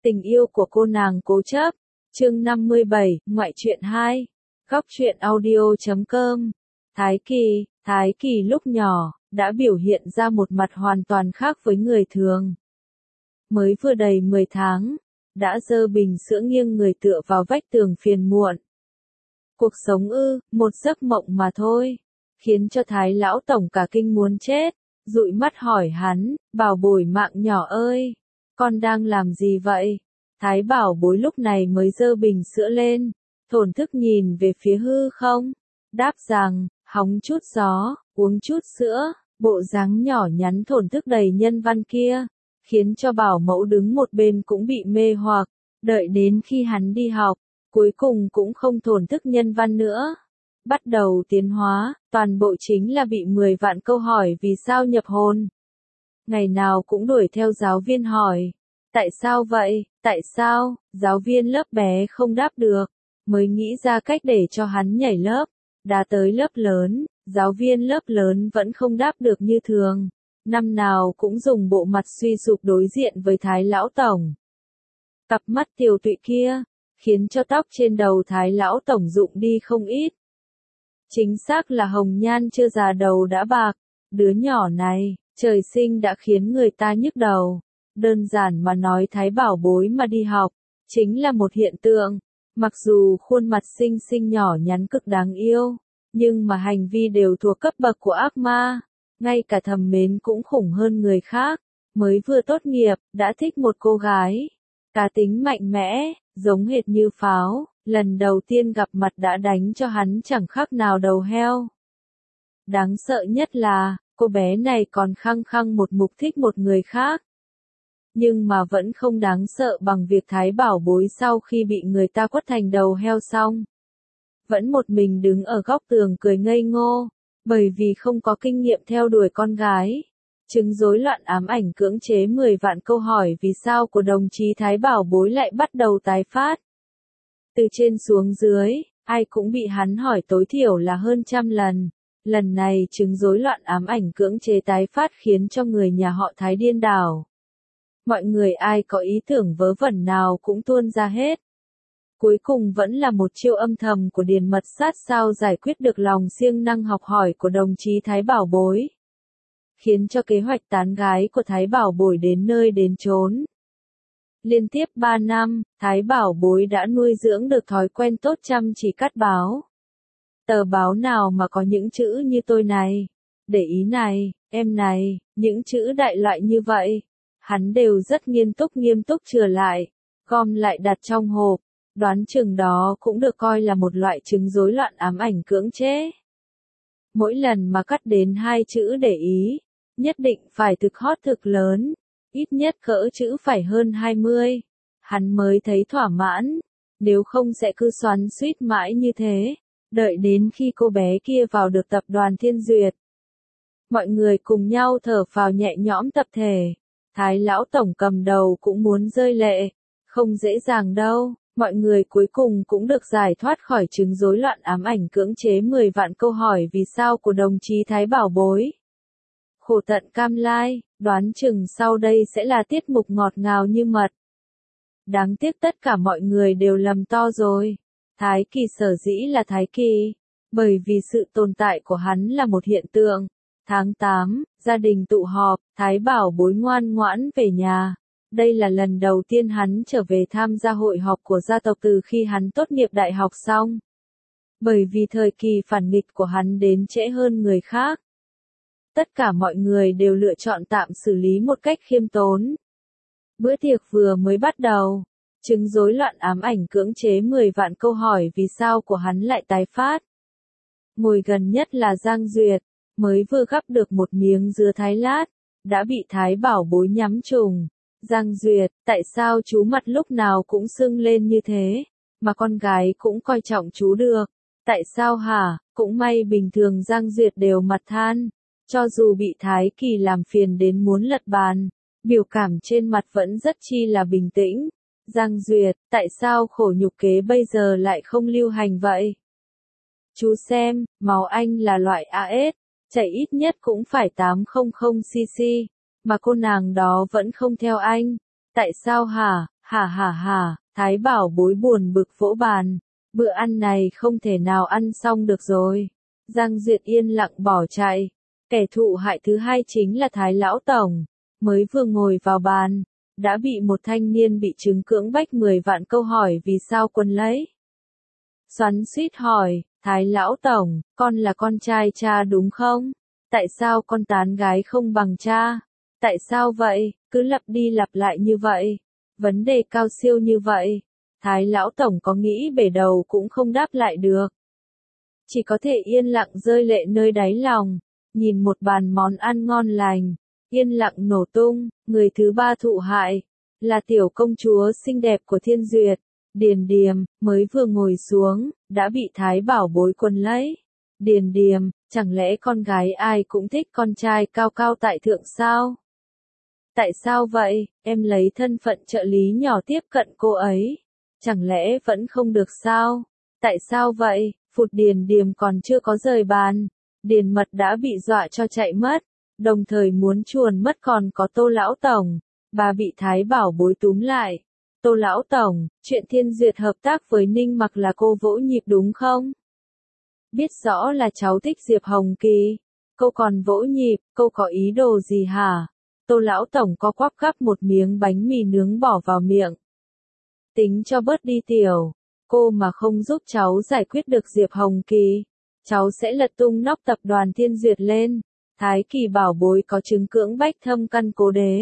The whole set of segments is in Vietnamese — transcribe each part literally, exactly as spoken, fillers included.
Tình yêu của cô nàng cố chấp. Chương năm mươi bảy, ngoại truyện hai. Góc truyện audio chấm com. Thái Kỳ, Thái Kỳ lúc nhỏ, đã biểu hiện ra một mặt hoàn toàn khác với người thường. Mới vừa đầy mười tháng, đã dơ bình sữa nghiêng người tựa vào vách tường phiền muộn. Cuộc sống ư, một giấc mộng mà thôi, khiến cho Thái lão tổng cả kinh muốn chết, dụi mắt hỏi hắn, bảo bối mạng nhỏ ơi, con đang làm gì vậy? Thái bảo bối lúc này mới dơ bình sữa lên, thổn thức nhìn về phía hư không, đáp rằng, hóng chút gió, uống chút sữa, bộ dáng nhỏ nhắn thổn thức đầy nhân văn kia, khiến cho bảo mẫu đứng một bên cũng bị mê hoặc, đợi đến khi hắn đi học, cuối cùng cũng không thổn thức nhân văn nữa. Bắt đầu tiến hóa, toàn bộ chính là bị mười vạn câu hỏi vì sao nhập hồn. Ngày nào cũng đuổi theo giáo viên hỏi, tại sao vậy, tại sao, giáo viên lớp bé không đáp được, mới nghĩ ra cách để cho hắn nhảy lớp, đã tới lớp lớn, giáo viên lớp lớn vẫn không đáp được như thường, năm nào cũng dùng bộ mặt suy sụp đối diện với Thái lão tổng. Cặp mắt tiều tụy kia, khiến cho tóc trên đầu Thái lão tổng rụng đi không ít. Chính xác là hồng nhan chưa già đầu đã bạc, đứa nhỏ này, trời sinh đã khiến người ta nhức đầu. Đơn giản mà nói Thái bảo bối mà đi học, chính là một hiện tượng. Mặc dù khuôn mặt xinh xinh nhỏ nhắn cực đáng yêu, nhưng mà hành vi đều thuộc cấp bậc của ác ma. Ngay cả thầm mến cũng khủng hơn người khác. Mới vừa tốt nghiệp, đã thích một cô gái. Cá tính mạnh mẽ, giống hệt như pháo. Lần đầu tiên gặp mặt đã đánh cho hắn chẳng khác nào đầu heo. Đáng sợ nhất là, cô bé này còn khăng khăng một mục thích một người khác. Nhưng mà vẫn không đáng sợ bằng việc Thái bảo bối sau khi bị người ta quất thành đầu heo xong. Vẫn một mình đứng ở góc tường cười ngây ngô, bởi vì không có kinh nghiệm theo đuổi con gái. Chứng rối loạn ám ảnh cưỡng chế mười vạn câu hỏi vì sao của đồng chí Thái bảo bối lại bắt đầu tái phát. Từ trên xuống dưới, ai cũng bị hắn hỏi tối thiểu là hơn trăm lần. Lần này chứng rối loạn ám ảnh cưỡng chế tái phát khiến cho người nhà họ Thái điên đảo. Mọi người ai có ý tưởng vớ vẩn nào cũng tuôn ra hết. Cuối cùng vẫn là một chiêu âm thầm của Điền Mật Sát sao giải quyết được lòng siêng năng học hỏi của đồng chí Thái bảo bối. Khiến cho kế hoạch tán gái của Thái bảo bối đến nơi đến chốn. Liên tiếp ba năm, Thái bảo bối đã nuôi dưỡng được thói quen tốt chăm chỉ cắt báo. Tờ báo nào mà có những chữ như tôi này, để ý này, em này, những chữ đại loại như vậy. Hắn đều rất nghiêm túc nghiêm túc chừa lại, gom lại đặt trong hộp, đoán chừng đó cũng được coi là một loại chứng rối loạn ám ảnh cưỡng chế. Mỗi lần mà cắt đến hai chữ để ý, nhất định phải thực hot thực lớn, ít nhất cỡ chữ phải hơn hai mươi, hắn mới thấy thỏa mãn, nếu không sẽ cứ xoắn xuýt mãi như thế, đợi đến khi cô bé kia vào được tập đoàn Thiên Duyệt. Mọi người cùng nhau thở phào nhẹ nhõm tập thể. Thái lão tổng cầm đầu cũng muốn rơi lệ, không dễ dàng đâu, mọi người cuối cùng cũng được giải thoát khỏi chứng rối loạn ám ảnh cưỡng chế mười vạn câu hỏi vì sao của đồng chí Thái bảo bối. Khổ tận cam lai, đoán chừng sau đây sẽ là tiết mục ngọt ngào như mật. Đáng tiếc tất cả mọi người đều lầm to rồi. Thái Kỳ sở dĩ là Thái Kỳ, bởi vì sự tồn tại của hắn là một hiện tượng. Tháng tám, gia đình tụ họp, Thái bảo bối ngoan ngoãn về nhà. Đây là lần đầu tiên hắn trở về tham gia hội họp của gia tộc từ khi hắn tốt nghiệp đại học xong. Bởi vì thời kỳ phản nghịch của hắn đến trễ hơn người khác. Tất cả mọi người đều lựa chọn tạm xử lý một cách khiêm tốn. Bữa tiệc vừa mới bắt đầu, chứng rối loạn ám ảnh cưỡng chế mười vạn câu hỏi vì sao của hắn lại tái phát. Ngồi gần nhất là Giang Duyệt. Mới vừa gắp được một miếng dưa thái lát, đã bị Thái bảo bối nhắm trùng. Giang Duyệt, tại sao chú mặt lúc nào cũng sưng lên như thế, mà con gái cũng coi trọng chú được, tại sao hả, cũng may bình thường Giang Duyệt đều mặt than, cho dù bị Thái Kỳ làm phiền đến muốn lật bàn, biểu cảm trên mặt vẫn rất chi là bình tĩnh. Giang Duyệt, tại sao khổ nhục kế bây giờ lại không lưu hành vậy? Chú xem, máu anh là loại a ét. Chảy ít nhất cũng phải tám trăm xê xê, mà cô nàng đó vẫn không theo anh. Tại sao hả? Hả hả hả, Thái Bảo Bối buồn bực vỗ bàn, bữa ăn này không thể nào ăn xong được rồi. Giang Duyệt yên lặng bỏ chạy, kẻ thụ hại thứ hai chính là Thái Lão Tổng, mới vừa ngồi vào bàn, đã bị một thanh niên bị chứng cưỡng bách mười vạn câu hỏi vì sao quấn lấy. Xoắn xuýt hỏi, Thái Lão Tổng, con là con trai cha đúng không? Tại sao con tán gái không bằng cha? Tại sao vậy? Cứ lặp đi lặp lại như vậy. Vấn đề cao siêu như vậy. Thái Lão Tổng có nghĩ bể đầu cũng không đáp lại được. Chỉ có thể yên lặng rơi lệ nơi đáy lòng. Nhìn một bàn món ăn ngon lành. Yên lặng nổ tung. Người thứ ba thụ hại. Là tiểu công chúa xinh đẹp của Thiên Duyệt. Điền Điềm, mới vừa ngồi xuống, đã bị Thái Bảo Bối quấn lấy. Điền Điềm, chẳng lẽ con gái ai cũng thích con trai cao cao tại thượng sao? Tại sao vậy, em lấy thân phận trợ lý nhỏ tiếp cận cô ấy? Chẳng lẽ vẫn không được sao? Tại sao vậy? Phụt Điền Điềm còn chưa có rời bàn. Điền Mật đã bị dọa cho chạy mất. Đồng thời muốn chuồn mất còn có Tô Lão Tổng. Bà bị Thái Bảo Bối túm lại. Tô Lão Tổng, chuyện Thiên Duyệt hợp tác với Ninh Mặc là cô vỗ nhịp đúng không? Biết rõ là cháu thích Diệp Hồng Kỳ. Cô còn vỗ nhịp, cô có ý đồ gì hả? Tô Lão Tổng có quắp gắp một miếng bánh mì nướng bỏ vào miệng. Tính cho bớt đi tiểu. Cô mà không giúp cháu giải quyết được Diệp Hồng Kỳ, cháu sẽ lật tung nóc tập đoàn Thiên Duyệt lên. Thái Kỳ Bảo Bối có chứng cưỡng bách thâm căn cố đế.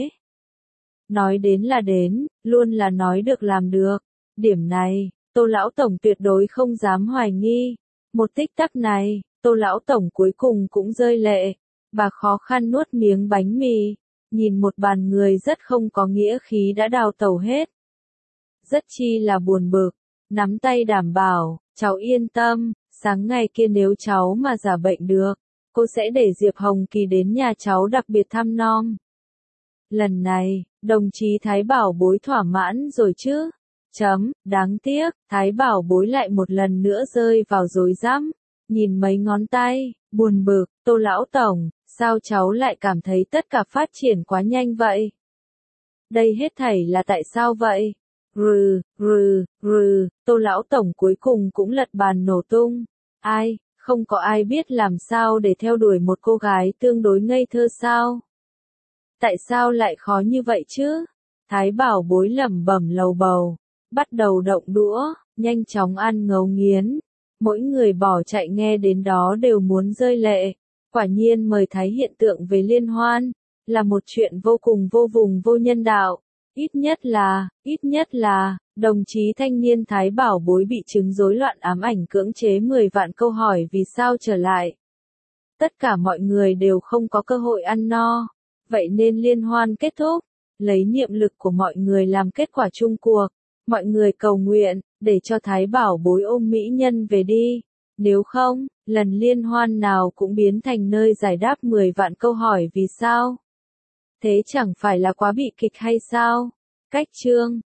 Nói đến là đến, luôn là nói được làm được. Điểm này, Tô Lão Tổng tuyệt đối không dám hoài nghi. Một tích tắc này, Tô Lão Tổng cuối cùng cũng rơi lệ. Bà khó khăn nuốt miếng bánh mì, nhìn một bàn người rất không có nghĩa khí đã đào tẩu hết. Rất chi là buồn bực, nắm tay đảm bảo, cháu yên tâm, sáng ngày kia nếu cháu mà giả bệnh được, cô sẽ để Diệp Hồng Kỳ đến nhà cháu đặc biệt thăm nom. Lần này, đồng chí Thái Bảo Bối thỏa mãn rồi chứ? Chấm, đáng tiếc, Thái Bảo Bối lại một lần nữa rơi vào rối rắm, nhìn mấy ngón tay, buồn bực, Tô Lão Tổng, sao cháu lại cảm thấy tất cả phát triển quá nhanh vậy? Đây hết thảy là tại sao vậy? Rừ, rừ, rừ, Tô Lão Tổng cuối cùng cũng lật bàn nổ tung. Ai, không có ai biết làm sao để theo đuổi một cô gái tương đối ngây thơ sao? Tại sao lại khó như vậy chứ? Thái Bảo Bối lẩm bẩm lầu bầu, bắt đầu động đũa, nhanh chóng ăn ngấu nghiến. Mỗi người bỏ chạy nghe đến đó đều muốn rơi lệ. Quả nhiên mời thấy hiện tượng về liên hoan, là một chuyện vô cùng vô vùng vô nhân đạo. Ít nhất là, ít nhất là, đồng chí thanh niên Thái Bảo Bối bị chứng rối loạn ám ảnh cưỡng chế mười vạn câu hỏi vì sao trở lại. Tất cả mọi người đều không có cơ hội ăn no. Vậy nên liên hoan kết thúc, lấy niệm lực của mọi người làm kết quả chung cuộc. Mọi người cầu nguyện, để cho Thái Bảo Bối ôm mỹ nhân về đi. Nếu không, lần liên hoan nào cũng biến thành nơi giải đáp mười vạn câu hỏi vì sao. Thế chẳng phải là quá bị kịch hay sao? Cách chương